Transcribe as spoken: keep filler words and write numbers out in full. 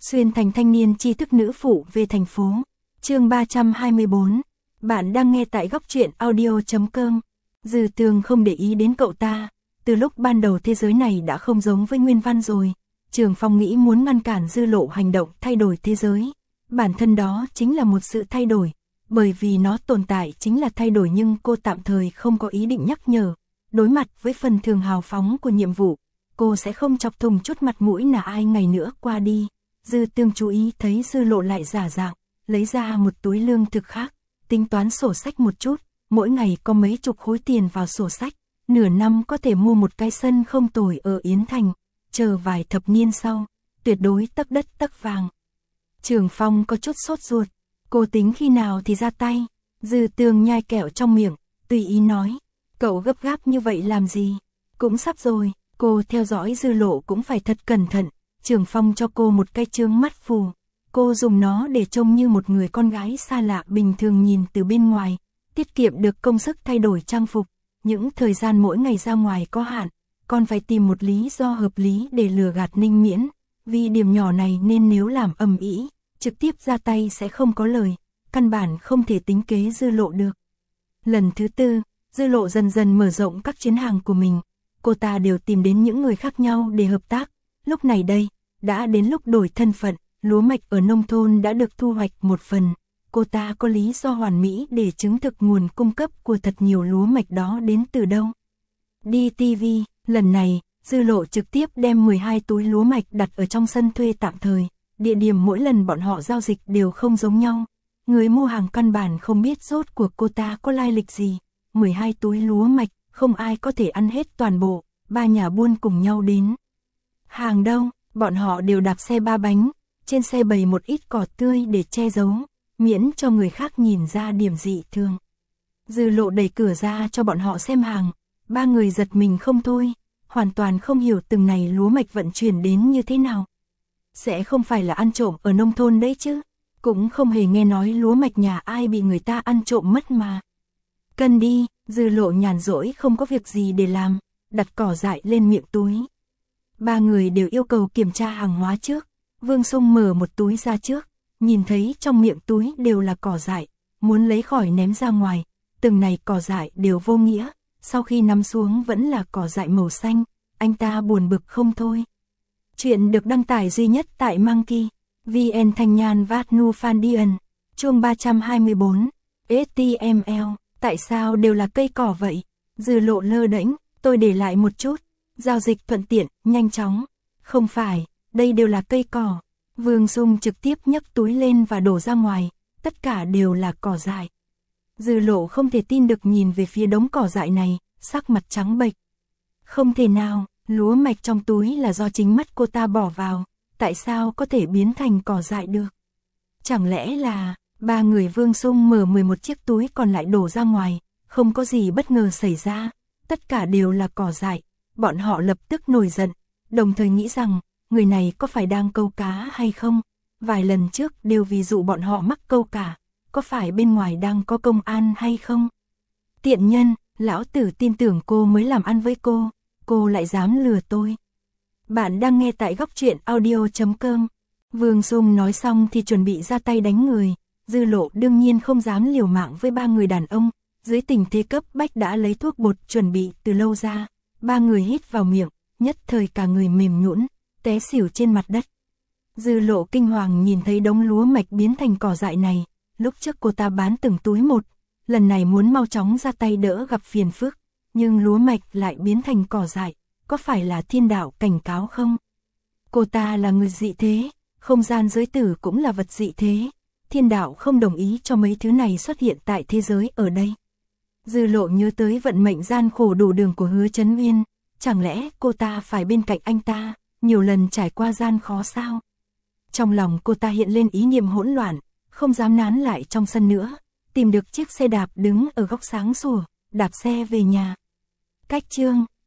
Xuyên thành thanh niên tri thức nữ phụ về thành phố. Chương ba trăm hai mươi bốn. Bạn đang nghe tại góc truyện audio chấm com. Dư Tường không để ý đến cậu ta. Từ lúc ban đầu thế giới này đã không giống với nguyên văn rồi. Trường Phong nghĩ muốn ngăn cản Dư Lộ hành động thay đổi thế giới. Bản thân đó chính là một sự thay đổi. Bởi vì nó tồn tại chính là thay đổi, nhưng cô tạm thời không có ý định nhắc nhở. Đối mặt với phần thường hào phóng của nhiệm vụ, cô sẽ không chọc thùng chút mặt mũi nào ai ngày nữa qua đi. Dư Tường chú ý thấy Dư Lộ lại giả dạng, lấy ra một túi lương thực khác, tính toán sổ sách một chút, mỗi ngày có mấy chục khối tiền vào sổ sách, nửa năm có thể mua một cái sân không tồi ở Yến Thành, chờ vài thập niên sau, tuyệt đối tấc đất tấc vàng. Trường Phong có chút sốt ruột, cô tính khi nào thì ra tay? Dư Tường nhai kẹo trong miệng, tùy ý nói, cậu gấp gáp như vậy làm gì? Cũng sắp rồi. Cô theo dõi Dư Lộ cũng phải thật cẩn thận. Trường Phong cho cô một cái chướng mắt phù. Cô dùng nó để trông như một người con gái xa lạ bình thường nhìn từ bên ngoài, tiết kiệm được công sức thay đổi trang phục. Những thời gian mỗi ngày ra ngoài có hạn, còn phải tìm một lý do hợp lý để lừa gạt Ninh Miễn. Vì điểm nhỏ này nên nếu làm ầm ĩ, trực tiếp ra tay sẽ không có lời, căn bản không thể tính kế Dư Lộ được. Lần thứ tư, Dư Lộ dần dần mở rộng các chuyến hàng của mình. Cô ta đều tìm đến những người khác nhau để hợp tác. Lúc này đây, đã đến lúc đổi thân phận, lúa mạch ở nông thôn đã được thu hoạch một phần. Cô ta có lý do hoàn mỹ để chứng thực nguồn cung cấp của thật nhiều lúa mạch đó đến từ đâu. Đi ti vi, lần này, Dư Lộ trực tiếp đem mười hai túi lúa mạch đặt ở trong sân thuê tạm thời. Địa điểm mỗi lần bọn họ giao dịch đều không giống nhau. Người mua hàng căn bản không biết rốt cuộc cô ta có lai lịch gì. mười hai túi lúa mạch, không ai có thể ăn hết toàn bộ, ba nhà buôn cùng nhau đến. Hàng đâu, bọn họ đều đạp xe ba bánh, trên xe bày một ít cỏ tươi để che giấu, miễn cho người khác nhìn ra điểm dị thường. Dư Lộ đẩy cửa ra cho bọn họ xem hàng, ba người giật mình không thôi, hoàn toàn không hiểu từng này lúa mạch vận chuyển đến như thế nào. Sẽ không phải là ăn trộm ở nông thôn đấy chứ, cũng không hề nghe nói lúa mạch nhà ai bị người ta ăn trộm mất mà. Cân đi. Dư Lộ nhàn rỗi không có việc gì để làm, đặt cỏ dại lên miệng túi. Ba người đều yêu cầu kiểm tra hàng hóa trước. Vương Sung mở một túi ra trước, nhìn thấy trong miệng túi đều là cỏ dại, muốn lấy khỏi ném ra ngoài. Từng này cỏ dại đều vô nghĩa, sau khi nắm xuống vẫn là cỏ dại màu xanh, anh ta buồn bực không thôi. Chuyện được đăng tải duy nhất tại Monkey, vê en Thanh Nhan Vát Nu Phan Điền. Chương ba trăm hai mươi bốn. ét tê em lờ. Tại sao đều là cây cỏ vậy? Dư Lộ lơ đễnh, tôi để lại một chút. Giao dịch thuận tiện, nhanh chóng. Không phải, đây đều là cây cỏ. Vương Sung trực tiếp nhấc túi lên và đổ ra ngoài. Tất cả đều là cỏ dại. Dư Lộ không thể tin được nhìn về phía đống cỏ dại này, sắc mặt trắng bệch. Không thể nào, lúa mạch trong túi là do chính mắt cô ta bỏ vào. Tại sao có thể biến thành cỏ dại được? Chẳng lẽ là... Ba người Vương Sung mở mười một chiếc túi còn lại đổ ra ngoài, không có gì bất ngờ xảy ra, tất cả đều là cỏ dại. Bọn họ lập tức nổi giận, đồng thời nghĩ rằng, người này có phải đang câu cá hay không? Vài lần trước đều ví dụ bọn họ mắc câu cả, có phải bên ngoài đang có công an hay không? Tiện nhân, lão tử tin tưởng cô mới làm ăn với cô, cô lại dám lừa tôi. Bạn đang nghe tại góc truyện audio chấm com. Vương Sung nói xong thì chuẩn bị ra tay đánh người. Dư Lộ đương nhiên không dám liều mạng với ba người đàn ông, dưới tình thế cấp bách đã lấy thuốc bột chuẩn bị từ lâu ra. Ba người hít vào miệng, nhất thời cả người mềm nhũn, té xỉu trên mặt đất. Dư Lộ kinh hoàng nhìn thấy đống lúa mạch biến thành cỏ dại này, lúc trước cô ta bán từng túi một, lần này muốn mau chóng ra tay đỡ gặp phiền phức, nhưng lúa mạch lại biến thành cỏ dại, có phải là thiên đạo cảnh cáo không? Cô ta là người dị thế, không gian giới tử cũng là vật dị thế. Thiên đạo không đồng ý cho mấy thứ này xuất hiện tại thế giới ở đây. Dư Lộ nhớ tới vận mệnh gian khổ đủ đường của Hứa Chấn Nguyên, chẳng lẽ cô ta phải bên cạnh anh ta, nhiều lần trải qua gian khó sao? Trong lòng cô ta hiện lên ý niệm hỗn loạn, không dám nán lại trong sân nữa, tìm được chiếc xe đạp đứng ở góc sáng sủa, đạp xe về nhà. Cách chương,